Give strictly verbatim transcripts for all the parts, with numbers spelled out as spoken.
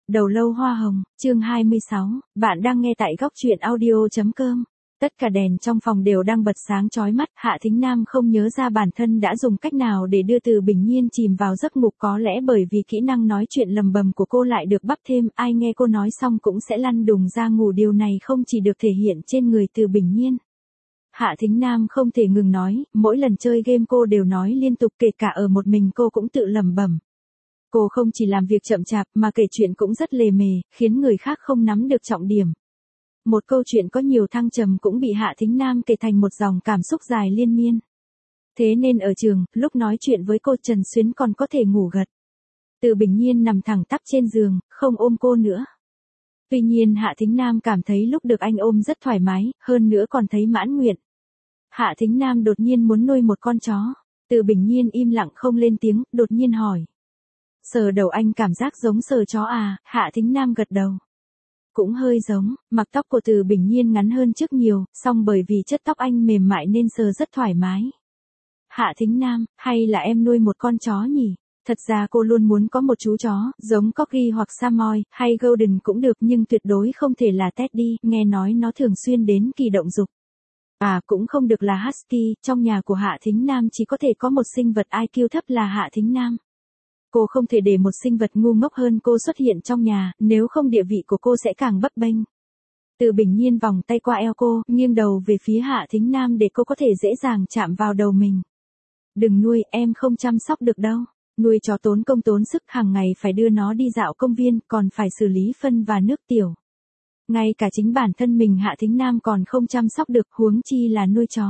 Đầu lâu hoa hồng, chương hai mươi sáu, bạn đang nghe tại góc truyện audio.com. Tất cả đèn trong phòng đều đang bật sáng chói mắt, Hạ Thính Nam không nhớ ra bản thân đã dùng cách nào để đưa Từ Bình Nhiên chìm vào giấc ngủ, có lẽ bởi vì kỹ năng nói chuyện lầm bầm của cô lại được bắp thêm, ai nghe cô nói xong cũng sẽ lăn đùng ra ngủ, điều này không chỉ được thể hiện trên người Từ Bình Nhiên. Hạ Thính Nam không thể ngừng nói, mỗi lần chơi game cô đều nói liên tục, kể cả ở một mình cô cũng tự lẩm bẩm. Cô không chỉ làm việc chậm chạp mà kể chuyện cũng rất lề mề, khiến người khác không nắm được trọng điểm. Một câu chuyện có nhiều thăng trầm cũng bị Hạ Thính Nam kể thành một dòng cảm xúc dài liên miên. Thế nên ở trường, lúc nói chuyện với cô Trần Xuyến còn có thể ngủ gật. Từ Bình Nhiên nằm thẳng tắp trên giường, không ôm cô nữa. Tuy nhiên Hạ Thính Nam cảm thấy lúc được anh ôm rất thoải mái, hơn nữa còn thấy mãn nguyện. Hạ Thính Nam đột nhiên muốn nuôi một con chó. Từ Bình Nhiên im lặng không lên tiếng, đột nhiên hỏi. Sờ đầu anh cảm giác giống sờ chó à? Hạ Thính Nam gật đầu. Cũng hơi giống, mặc tóc của Từ Bình Nhiên ngắn hơn trước nhiều, song bởi vì chất tóc anh mềm mại nên sờ rất thoải mái. Hạ Thính Nam, hay là em nuôi một con chó nhỉ? Thật ra cô luôn muốn có một chú chó, giống Corgi hoặc Samoyed, hay Golden cũng được, nhưng tuyệt đối không thể là Teddy, nghe nói nó thường xuyên đến kỳ động dục. À, cũng không được là Husky, trong nhà của Hạ Thính Nam chỉ có thể có một sinh vật i kiu thấp là Hạ Thính Nam. Cô không thể để một sinh vật ngu ngốc hơn cô xuất hiện trong nhà, nếu không địa vị của cô sẽ càng bấp bênh. Từ Bình Nhiên vòng tay qua eo cô, nghiêng đầu về phía Hạ Thính Nam để cô có thể dễ dàng chạm vào đầu mình. Đừng nuôi, em không chăm sóc được đâu. Nuôi chó tốn công tốn sức, hàng ngày phải đưa nó đi dạo công viên, còn phải xử lý phân và nước tiểu. Ngay cả chính bản thân mình Hạ Thính Nam còn không chăm sóc được, huống chi là nuôi chó.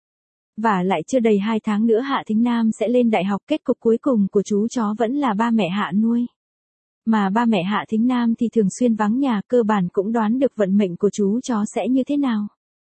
Và lại chưa đầy hai tháng nữa Hạ Thính Nam sẽ lên đại học, kết cục cuối cùng của chú chó vẫn là ba mẹ Hạ nuôi. Mà ba mẹ Hạ Thính Nam thì thường xuyên vắng nhà, cơ bản cũng đoán được vận mệnh của chú chó sẽ như thế nào.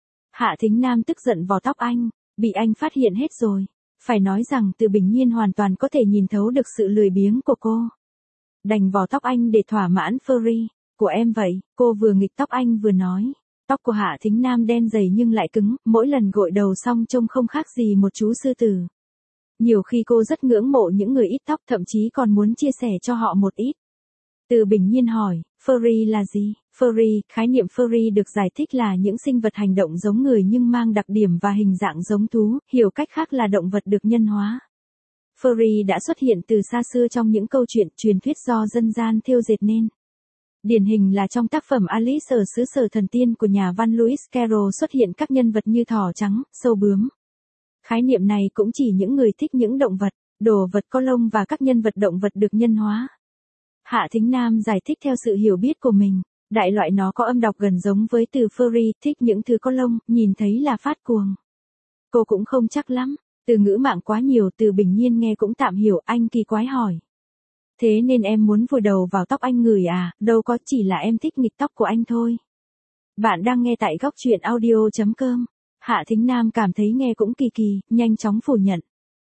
Hạ Thính Nam tức giận vò tóc anh, bị anh phát hiện hết rồi. Phải nói rằng Từ Bình Nhiên hoàn toàn có thể nhìn thấu được sự lười biếng của cô. Đành vò tóc anh để thỏa mãn furry của em vậy, cô vừa nghịch tóc anh vừa nói. Tóc của Hạ Thính Nam đen dày nhưng lại cứng, mỗi lần gội đầu xong trông không khác gì một chú sư tử. Nhiều khi cô rất ngưỡng mộ những người ít tóc, thậm chí còn muốn chia sẻ cho họ một ít. Từ Bình Nhiên hỏi, furry là gì? Furry, khái niệm furry được giải thích là những sinh vật hành động giống người nhưng mang đặc điểm và hình dạng giống thú, hiểu cách khác là động vật được nhân hóa. Furry đã xuất hiện từ xa xưa trong những câu chuyện truyền thuyết do dân gian thêu dệt nên. Điển hình là trong tác phẩm Alice ở xứ sở thần tiên của nhà văn Lewis Carroll xuất hiện các nhân vật như thỏ trắng, sâu bướm. Khái niệm này cũng chỉ những người thích những động vật, đồ vật có lông và các nhân vật động vật được nhân hóa. Hạ Thính Nam giải thích theo sự hiểu biết của mình, đại loại nó có âm đọc gần giống với từ furry, thích những thứ có lông, nhìn thấy là phát cuồng. Cô cũng không chắc lắm, từ ngữ mạng quá nhiều, Từ Bình Nhiên nghe cũng tạm hiểu, anh kỳ quái hỏi. Thế nên em muốn vùi đầu vào tóc anh ngửi à? Đâu có, chỉ là em thích nghịch tóc của anh thôi. Bạn đang nghe tại góc truyện audio.com. Hạ Thính Nam cảm thấy nghe cũng kỳ kỳ, nhanh chóng phủ nhận.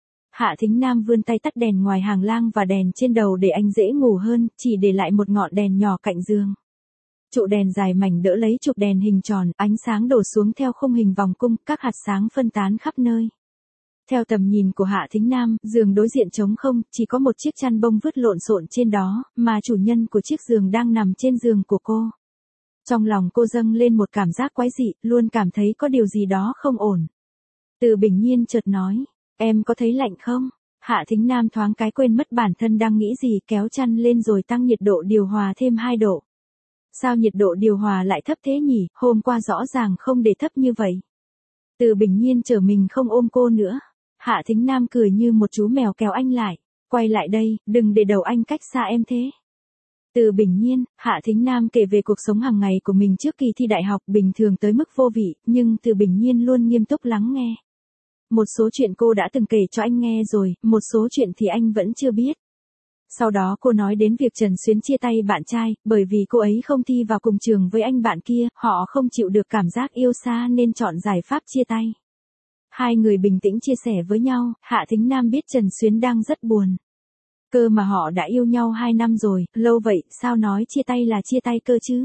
Hạ Thính Nam vươn tay tắt đèn ngoài hành lang và đèn trên đầu để anh dễ ngủ hơn, chỉ để lại một ngọn đèn nhỏ cạnh giường. Trụ đèn dài mảnh đỡ lấy trục đèn hình tròn, ánh sáng đổ xuống theo khung hình vòng cung, các hạt sáng phân tán khắp nơi. Theo tầm nhìn của Hạ Thính Nam, giường đối diện trống không, chỉ có một chiếc chăn bông vứt lộn xộn trên đó, mà chủ nhân của chiếc giường đang nằm trên giường của cô. Trong lòng cô dâng lên một cảm giác quái dị, luôn cảm thấy có điều gì đó không ổn. Từ Bình Nhiên chợt nói, em có thấy lạnh không? Hạ Thính Nam thoáng cái quên mất bản thân đang nghĩ gì, kéo chăn lên rồi tăng nhiệt độ điều hòa thêm hai độ. Sao nhiệt độ điều hòa lại thấp thế nhỉ, hôm qua rõ ràng không để thấp như vậy. Từ Bình Nhiên trở mình không ôm cô nữa. Hạ Thính Nam cười như một chú mèo kéo anh lại, quay lại đây, đừng để đầu anh cách xa em thế. Từ Bình Nhiên, Hạ Thính Nam kể về cuộc sống hàng ngày của mình trước kỳ thi đại học, bình thường tới mức vô vị, nhưng Từ Bình Nhiên luôn nghiêm túc lắng nghe. Một số chuyện cô đã từng kể cho anh nghe rồi, một số chuyện thì anh vẫn chưa biết. Sau đó cô nói đến việc Trần Xuyến chia tay bạn trai, bởi vì cô ấy không thi vào cùng trường với anh bạn kia, họ không chịu được cảm giác yêu xa nên chọn giải pháp chia tay. Hai người bình tĩnh chia sẻ với nhau, Hạ Thính Nam biết Trần Xuyến đang rất buồn. Cơ mà họ đã yêu nhau hai năm rồi, lâu vậy, sao nói chia tay là chia tay cơ chứ?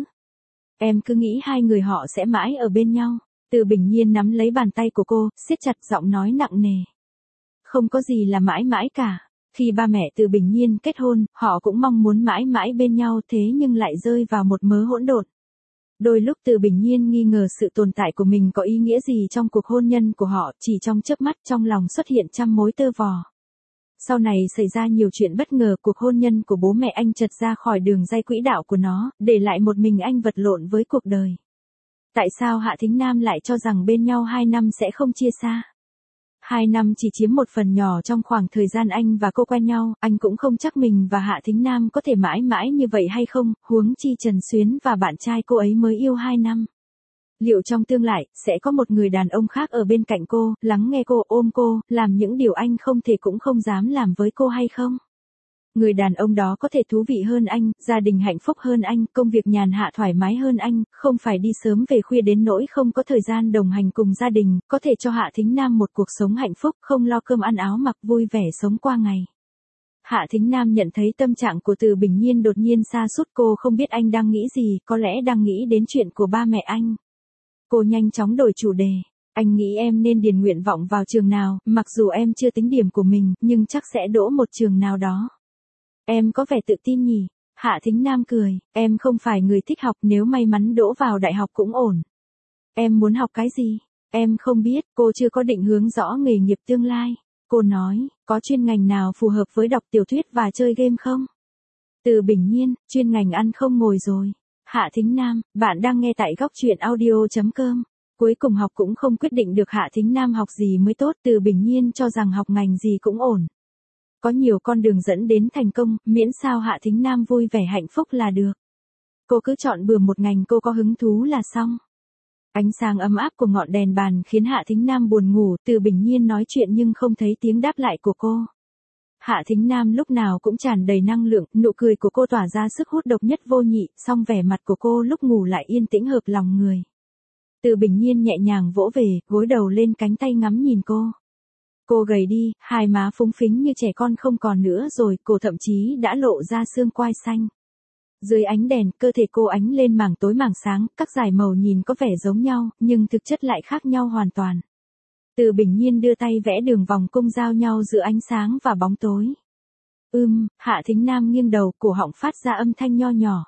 Em cứ nghĩ hai người họ sẽ mãi ở bên nhau. Từ Bình Nhiên nắm lấy bàn tay của cô, siết chặt, giọng nói nặng nề. Không có gì là mãi mãi cả. Khi ba mẹ Từ Bình Nhiên kết hôn, họ cũng mong muốn mãi mãi bên nhau thế nhưng lại rơi vào một mớ hỗn độn. Đôi lúc Từ Bình Nhiên nghi ngờ sự tồn tại của mình có ý nghĩa gì trong cuộc hôn nhân của họ, chỉ trong chớp mắt trong lòng xuất hiện trăm mối tơ vò. Sau này xảy ra nhiều chuyện bất ngờ, cuộc hôn nhân của bố mẹ anh chật ra khỏi đường ray quỹ đạo của nó, để lại một mình anh vật lộn với cuộc đời. Tại sao Hạ Thính Nam lại cho rằng bên nhau hai năm sẽ không chia xa? Hai năm chỉ chiếm một phần nhỏ trong khoảng thời gian anh và cô quen nhau, anh cũng không chắc mình và Hạ Thính Nam có thể mãi mãi như vậy hay không, huống chi Trần Xuyến và bạn trai cô ấy mới yêu hai năm. Liệu trong tương lai, sẽ có một người đàn ông khác ở bên cạnh cô, lắng nghe cô, ôm cô, làm những điều anh không thể cũng không dám làm với cô hay không? Người đàn ông đó có thể thú vị hơn anh, gia đình hạnh phúc hơn anh, công việc nhàn hạ thoải mái hơn anh, không phải đi sớm về khuya đến nỗi không có thời gian đồng hành cùng gia đình, có thể cho Hạ Thính Nam một cuộc sống hạnh phúc, không lo cơm ăn áo mặc, vui vẻ sống qua ngày. Hạ Thính Nam nhận thấy tâm trạng của Từ Bình Nhiên đột nhiên sa sút, cô không biết anh đang nghĩ gì, có lẽ đang nghĩ đến chuyện của ba mẹ anh. Cô nhanh chóng đổi chủ đề. Anh nghĩ em nên điền nguyện vọng vào trường nào, mặc dù em chưa tính điểm của mình, nhưng chắc sẽ đỗ một trường nào đó. Em có vẻ tự tin nhỉ? Hạ Thính Nam cười, em không phải người thích học, nếu may mắn đỗ vào đại học cũng ổn. Em muốn học cái gì? Em không biết, cô chưa có định hướng rõ nghề nghiệp tương lai. Cô nói, có chuyên ngành nào phù hợp với đọc tiểu thuyết và chơi game không? Từ Bình Nhiên, chuyên ngành ăn không ngồi rồi. Hạ Thính Nam, bạn đang nghe tại góc truyện audio chấm com. Cuối cùng học cũng không quyết định được Hạ Thính Nam học gì mới tốt, Từ Bình Nhiên cho rằng học ngành gì cũng ổn. Có nhiều con đường dẫn đến thành công, miễn sao Hạ Thính Nam vui vẻ hạnh phúc là được. Cô cứ chọn bừa một ngành cô có hứng thú là xong. Ánh sáng ấm áp của ngọn đèn bàn khiến Hạ Thính Nam buồn ngủ, Từ Bình Nhiên nói chuyện nhưng không thấy tiếng đáp lại của cô. Hạ Thính Nam lúc nào cũng tràn đầy năng lượng, nụ cười của cô tỏa ra sức hút độc nhất vô nhị, song vẻ mặt của cô lúc ngủ lại yên tĩnh hợp lòng người. Từ Bình Nhiên nhẹ nhàng vỗ về, gối đầu lên cánh tay ngắm nhìn cô. Cô gầy đi, hai má phúng phính như trẻ con không còn nữa rồi, cô thậm chí đã lộ ra xương quai xanh. Dưới ánh đèn, cơ thể cô ánh lên mảng tối mảng sáng, các dải màu nhìn có vẻ giống nhau, nhưng thực chất lại khác nhau hoàn toàn. Từ Bình Nhiên đưa tay vẽ đường vòng cung giao nhau giữa ánh sáng và bóng tối. Ưm, Hạ Thính Nam nghiêng đầu, cổ họng phát ra âm thanh nho nhỏ.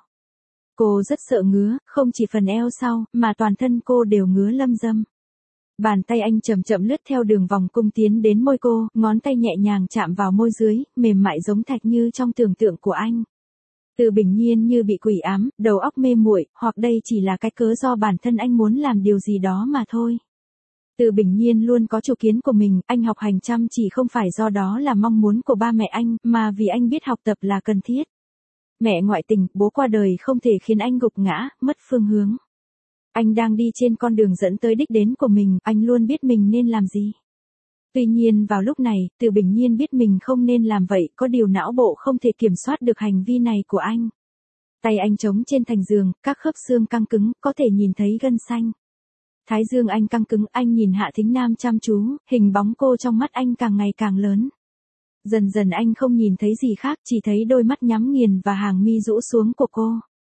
Cô rất sợ ngứa, không chỉ phần eo sau, mà toàn thân cô đều ngứa lâm dâm. Bàn tay anh chậm chậm lướt theo đường vòng cung tiến đến môi cô, ngón tay nhẹ nhàng chạm vào môi dưới, mềm mại giống thạch như trong tưởng tượng của anh. Từ Bình Nhiên như bị quỷ ám, đầu óc mê muội, hoặc đây chỉ là cái cớ do bản thân anh muốn làm điều gì đó mà thôi. Từ Bình Nhiên luôn có chủ kiến của mình, anh học hành chăm chỉ không phải do đó là mong muốn của ba mẹ anh, mà vì anh biết học tập là cần thiết. Mẹ ngoại tình, bố qua đời không thể khiến anh gục ngã, mất phương hướng. Anh đang đi trên con đường dẫn tới đích đến của mình, anh luôn biết mình nên làm gì. Tuy nhiên vào lúc này, Từ Bình Nhiên biết mình không nên làm vậy, có điều não bộ không thể kiểm soát được hành vi này của anh. Tay anh chống trên thành giường, các khớp xương căng cứng, có thể nhìn thấy gân xanh. Thái dương anh căng cứng, anh nhìn Hạ Thính Nam chăm chú, hình bóng cô trong mắt anh càng ngày càng lớn. Dần dần anh không nhìn thấy gì khác, chỉ thấy đôi mắt nhắm nghiền và hàng mi rũ xuống của cô.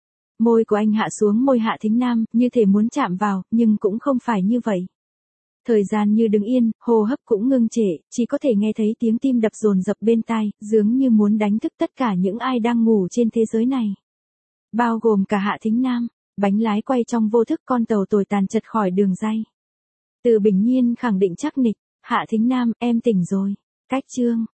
Môi của anh hạ xuống môi Hạ Thính Nam, như thể muốn chạm vào, nhưng cũng không phải như vậy. Thời gian như đứng yên, hô hấp cũng ngưng trệ, chỉ có thể nghe thấy tiếng tim đập dồn dập bên tai, dường như muốn đánh thức tất cả những ai đang ngủ trên thế giới này. Bao gồm cả Hạ Thính Nam, bánh lái quay trong vô thức, con tàu tồi tàn chật khỏi đường ray. Từ Bình Nhiên khẳng định chắc nịch, Hạ Thính Nam, em tỉnh rồi. Cách chương.